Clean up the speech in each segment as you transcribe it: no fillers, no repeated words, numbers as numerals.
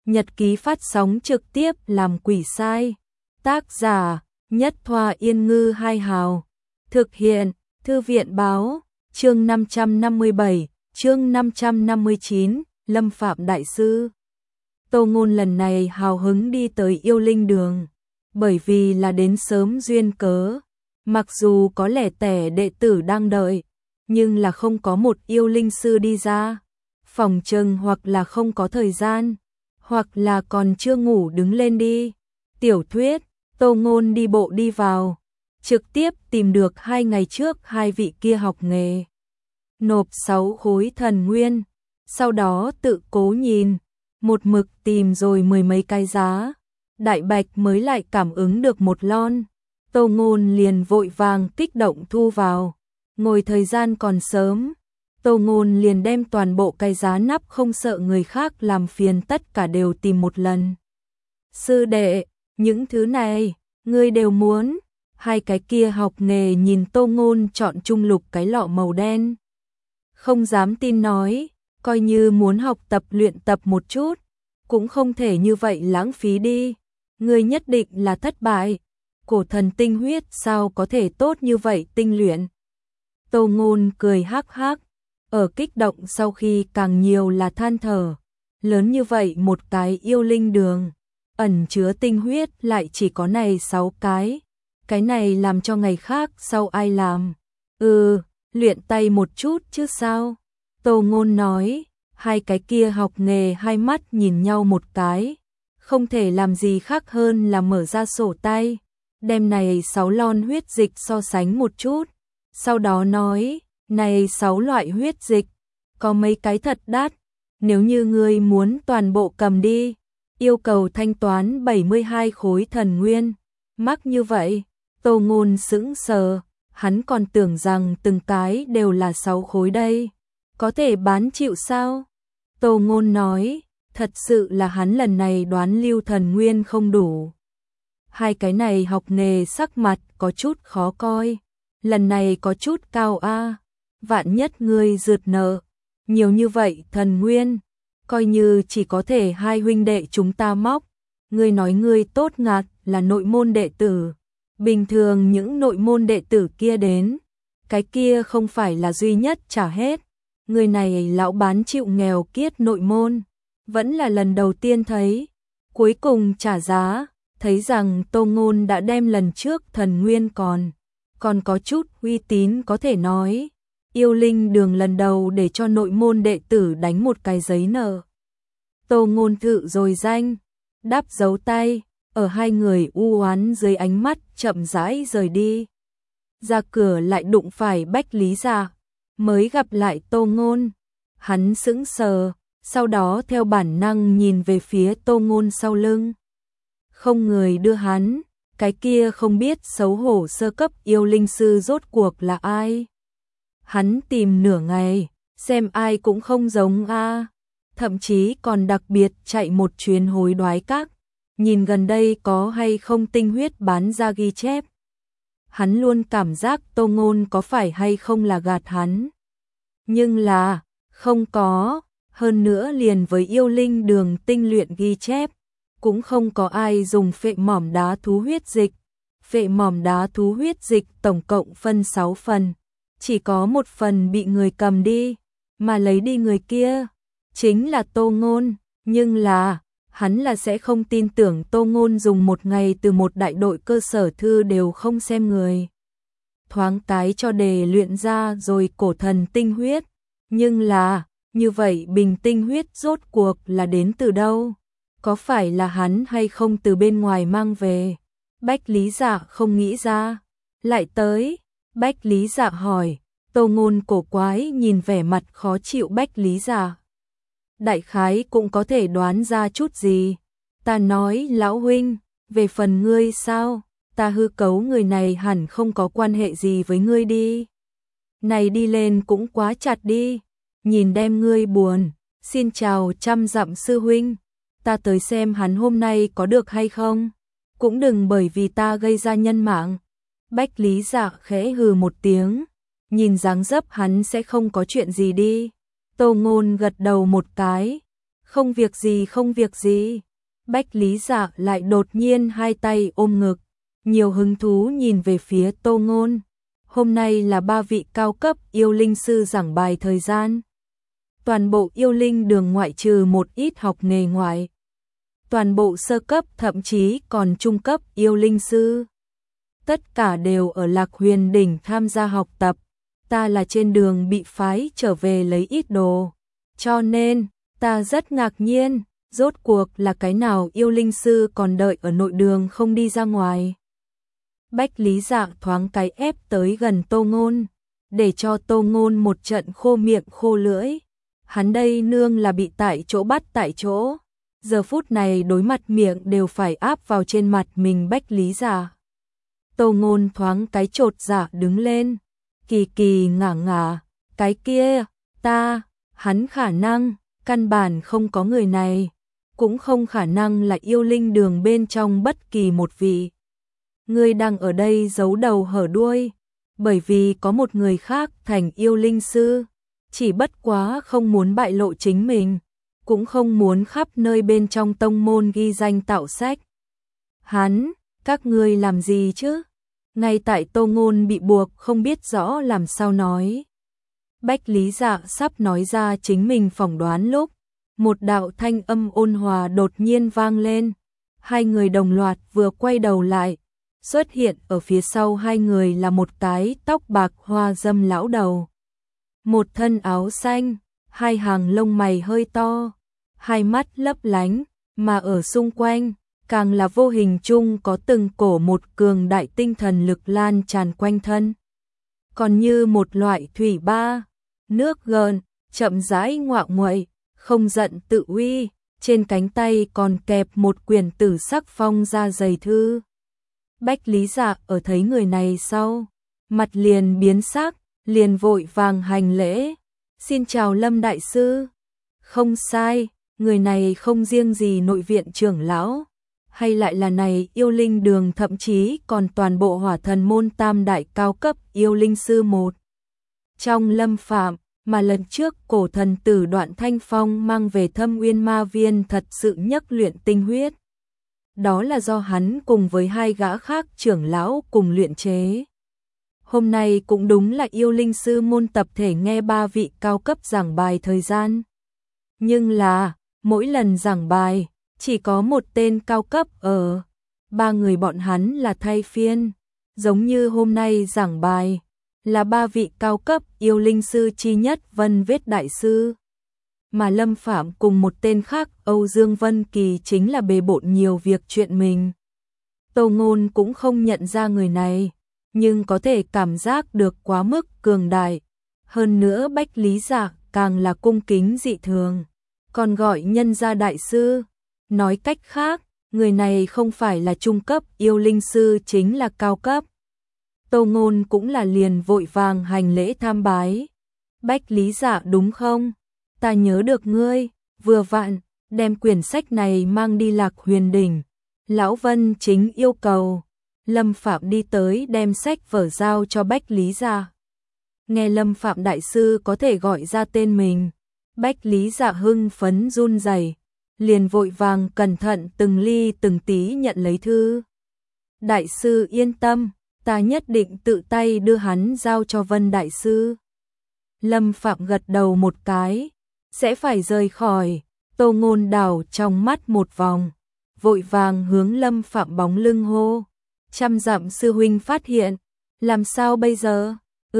nhật ký phát sóng trực tiếp làm quỷ sai. Tác giả, Nhất Thoa Yên Ngư Hai Hào. Thực hiện, Thư viện Báo. Chương 557, chương 559, Lâm Phạm Đại Sư. Tô Ngôn lần này hào hứng đi tới Yêu Linh Đường, bởi vì là đến sớm duyên cớ. Mặc dù có lẻ tẻ đệ tử đang đợi, nhưng là không có một yêu linh sư đi ra. Phòng chừng hoặc là không có thời gian, hoặc là còn chưa ngủ đứng lên đi. Tiểu thuyết, Tô Ngôn đi bộ đi vào, trực tiếp tìm được 2 ngày trước hai vị kia học nghề. Nộp 6 khối thần nguyên, sau đó tự cố nhìn, một mực tìm rồi 10 mấy cái giá. Đại Bạch mới lại cảm ứng được một lon. Tô Ngôn liền vội vàng kích động thu vào. Ngồi thời gian còn sớm, Tô Ngôn liền đem toàn bộ cái giá nắp không sợ người khác làm phiền tất cả đều tìm một lần. Sư đệ, những thứ này, ngươi đều muốn. Hai cái kia học nghề nhìn Tô Ngôn chọn trung lục cái lọ màu đen. Không dám tin nói, coi như muốn học tập luyện tập một chút, cũng không thể như vậy lãng phí đi. Ngươi nhất định là thất bại. Cổ thần tinh huyết sao có thể tốt như vậy tinh luyện. Tô Ngôn cười hắc hắc, ở kích động sau khi càng nhiều là than thở. Lớn như vậy một cái yêu linh đường, ẩn chứa tinh huyết lại chỉ có này 6 cái. Cái này làm cho ngày khác sau ai làm? Luyện tay một chút chứ sao? Tô Ngôn nói. Hai cái kia học nghề hai mắt nhìn nhau một cái, không thể làm gì khác hơn là mở ra sổ tay, đem này 6 lon huyết dịch so sánh một chút, sau đó nói, này 6 loại huyết dịch, có mấy cái thật đắt, nếu như ngươi muốn toàn bộ cầm đi, yêu cầu thanh toán 72 khối thần nguyên, mắc như vậy. Tô Ngôn sững sờ, hắn còn tưởng rằng từng cái đều là 6 khối đây, có thể bán chịu sao? Tô Ngôn nói, thật sự là hắn lần này đoán lưu thần nguyên không đủ. Hai cái này học nghề sắc mặt có chút khó coi, lần này có chút cao a, vạn nhất ngươi rượt nợ, nhiều như vậy thần nguyên, coi như chỉ có thể hai huynh đệ chúng ta móc. Ngươi nói ngươi tốt ngạt là nội môn đệ tử, bình thường những nội môn đệ tử kia đến, cái kia không phải là duy nhất trả hết. Người này lão bán chịu nghèo kiết nội môn, vẫn là lần đầu tiên thấy. Cuối cùng trả giá, thấy rằng Tô Ngôn đã đem lần trước thần nguyên còn có chút uy tín có thể nói. Yêu Linh Đường lần đầu để cho nội môn đệ tử đánh một cái giấy nợ. Tô Ngôn thự rồi danh, đắp dấu tay, ở hai người u oán dưới ánh mắt chậm rãi rời đi. Ra cửa lại đụng phải Bách Lý Dạ. Mới gặp lại Tô Ngôn, hắn sững sờ, sau đó theo bản năng nhìn về phía Tô Ngôn sau lưng. Không người đưa hắn, cái kia không biết xấu hổ sơ cấp yêu linh sư rốt cuộc là ai. Hắn tìm nửa ngày, xem ai cũng không giống a, thậm chí còn đặc biệt chạy một chuyến hối đoái các, nhìn gần đây có hay không tinh huyết bán ra ghi chép. Hắn luôn cảm giác Tô Ngôn có phải hay không là gạt hắn. Nhưng là, không có, hơn nữa liền với yêu linh đường tinh luyện ghi chép, cũng không có ai dùng phệ mỏm đá thú huyết dịch. Phệ mỏm đá thú huyết dịch tổng cộng phân 6 phần, chỉ có một phần bị người cầm đi, mà lấy đi người kia, chính là Tô Ngôn, nhưng là, hắn là sẽ không tin tưởng Tô Ngôn dùng một ngày từ một đại đội cơ sở thư đều không xem người. Thoáng cái cho đề luyện ra rồi cổ thần tinh huyết, nhưng là, như vậy bình tinh huyết rốt cuộc là đến từ đâu? Có phải là hắn hay không từ bên ngoài mang về? Bách Lý Dạ không nghĩ ra. Lại tới, Bách Lý Dạ hỏi, Tô Ngôn cổ quái nhìn vẻ mặt khó chịu Bách Lý Dạ. Đại khái cũng có thể đoán ra chút gì. Ta nói lão huynh, về phần ngươi sao? Ta hư cấu người này hẳn không có quan hệ gì với ngươi đi. Này đi lên cũng quá chặt đi, nhìn đem ngươi buồn. Xin chào trăm dặm sư huynh, ta tới xem hắn hôm nay có được hay không, cũng đừng bởi vì ta gây ra nhân mạng. Bách Lý Dạ khẽ hừ một tiếng, nhìn dáng dấp hắn sẽ không có chuyện gì đi. Tô Ngôn gật đầu một cái, không việc gì. Bách Lý Dạ lại đột nhiên hai tay ôm ngực, nhiều hứng thú nhìn về phía Tô Ngôn. Hôm nay là 3 vị cao cấp yêu linh sư giảng bài thời gian. Toàn bộ yêu linh đường ngoại trừ một ít học nghề ngoại. Toàn bộ sơ cấp thậm chí còn trung cấp yêu linh sư. Tất cả đều ở Lạc Huyền đỉnh tham gia học tập. Ta là trên đường bị phái trở về lấy ít đồ. Cho nên, ta rất ngạc nhiên, rốt cuộc là cái nào yêu linh sư còn đợi ở nội đường không đi ra ngoài. Bách Lý Dạ thoáng cái ép tới gần Tô Ngôn, để cho Tô Ngôn một trận khô miệng khô lưỡi. Hắn đây nương là bị tại chỗ bắt tại chỗ. Giờ phút này đối mặt miệng đều phải áp vào trên mặt mình Bách Lý Dạ. Tô Ngôn thoáng cái chột dạ đứng lên, kỳ kỳ ngả ngả, cái kia, hắn khả năng, căn bản không có người này, cũng không khả năng là yêu linh đường bên trong bất kỳ một vị. Ngươi đang ở đây giấu đầu hở đuôi, bởi vì có một người khác thành yêu linh sư, chỉ bất quá không muốn bại lộ chính mình, cũng không muốn khắp nơi bên trong tông môn ghi danh tạo sách. Các ngươi làm gì chứ? Ngay tại Tô Ngôn bị buộc không biết rõ làm sao nói. Bách Lý Dạ sắp nói ra chính mình phỏng đoán lúc, một đạo thanh âm ôn hòa đột nhiên vang lên. Hai người đồng loạt vừa quay đầu lại, xuất hiện ở phía sau hai người là một cái tóc bạc hoa dâm lão đầu. Một thân áo xanh, hai hàng lông mày hơi to, hai mắt lấp lánh, mà ở xung quanh, càng là vô hình chung có từng cổ một cường đại tinh thần lực lan tràn quanh thân. Còn như một loại thủy ba, nước gợn, chậm rãi ngoạo nguậy, không giận tự uy, trên cánh tay còn kẹp một quyển tử sắc phong da dày thư. Bách Lý Dạ ở thấy người này sau, mặt liền biến sắc, liền vội vàng hành lễ. Xin chào Lâm Đại Sư. Không sai, người này không riêng gì nội viện trưởng lão, hay lại là này yêu linh đường thậm chí còn toàn bộ hỏa thần môn tam đại cao cấp yêu linh sư một. Trong Lâm Phạm, mà lần trước cổ thần tử Đoạn Thanh Phong mang về Thâm Uyên Ma Viên thật sự nhất luyện tinh huyết. Đó là do hắn cùng với hai gã khác trưởng lão cùng luyện chế. Hôm nay cũng đúng là yêu linh sư môn tập thể nghe 3 vị cao cấp giảng bài thời gian. Nhưng là, mỗi lần giảng bài, chỉ có một tên cao cấp ở. 3 người bọn hắn là thay phiên, giống như hôm nay giảng bài, là 3 vị cao cấp yêu linh sư chi nhất Vân Vết Đại Sư. Mà Lâm Phạm cùng một tên khác Âu Dương Vân Kỳ chính là bề bộn nhiều việc chuyện mình. Tô Ngôn cũng không nhận ra người này, nhưng có thể cảm giác được quá mức cường đại. Hơn nữa Bách Lý Dạ càng là cung kính dị thường, còn gọi nhân gia đại sư. Nói cách khác, người này không phải là trung cấp yêu linh sư chính là cao cấp. Tô Ngôn cũng là liền vội vàng hành lễ tham bái. Bách Lý Dạ đúng không? Ta nhớ được ngươi, vừa vặn, đem quyển sách này mang đi Lạc Huyền đỉnh. Lão Vân chính yêu cầu. Lâm Phạm đi tới đem sách vở giao cho Bách Lý Dạ. Nghe Lâm Phạm đại sư có thể gọi ra tên mình, Bách Lý Dạ hưng phấn run rẩy, liền vội vàng cẩn thận từng ly từng tí nhận lấy thư. Đại sư yên tâm, ta nhất định tự tay đưa hắn giao cho Vân đại sư. Lâm Phạm gật đầu một cái, sẽ phải rời khỏi. Tô Ngôn đảo trong mắt một vòng, vội vàng hướng Lâm Phạm bóng lưng hô. Trăm dặm sư huynh phát hiện, làm sao bây giờ?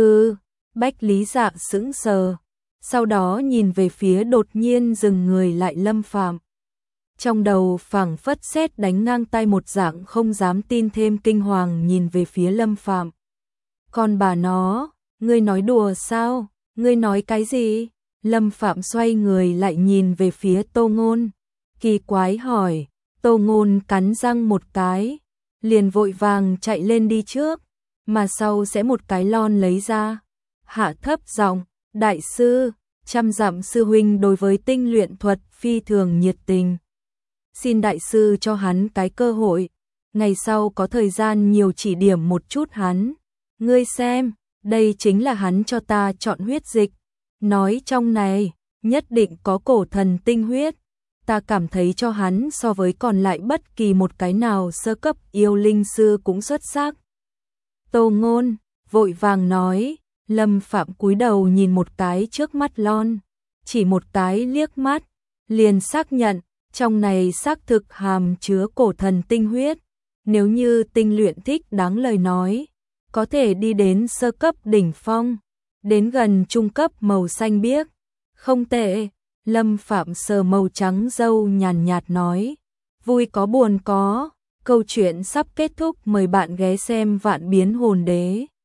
Bách Lý Dạ sững sờ, sau đó nhìn về phía đột nhiên dừng người lại Lâm Phạm. Trong đầu phảng phất sét đánh ngang tay một dạng không dám tin thêm kinh hoàng nhìn về phía Lâm Phạm. Con bà nó, ngươi nói đùa sao? Ngươi nói cái gì? Lâm Phạm xoay người lại nhìn về phía Tô Ngôn, kỳ quái hỏi. Tô Ngôn cắn răng một cái, liền vội vàng chạy lên đi trước, mà sau sẽ một cái lon lấy ra, hạ thấp giọng, đại sư, trăm dặm sư huynh đối với tinh luyện thuật phi thường nhiệt tình. Xin đại sư cho hắn cái cơ hội, ngày sau có thời gian nhiều chỉ điểm một chút hắn. Ngươi xem, đây chính là hắn cho ta chọn huyết dịch, nói trong này, nhất định có cổ thần tinh huyết, ta cảm thấy cho hắn so với còn lại bất kỳ một cái nào sơ cấp yêu linh sư cũng xuất sắc. Tô Ngôn vội vàng nói, Lâm Phạm cúi đầu nhìn một cái trước mắt lon, chỉ một cái liếc mắt, liền xác nhận, trong này xác thực hàm chứa cổ thần tinh huyết, nếu như tinh luyện thích đáng lời nói, có thể đi đến sơ cấp đỉnh phong, đến gần trung cấp màu xanh biếc. Không tệ, Lâm Phạm sờ màu trắng râu nhàn nhạt nói, vui có buồn có, câu chuyện sắp kết thúc, mời bạn ghé xem Vạn Biến Hồn Đế.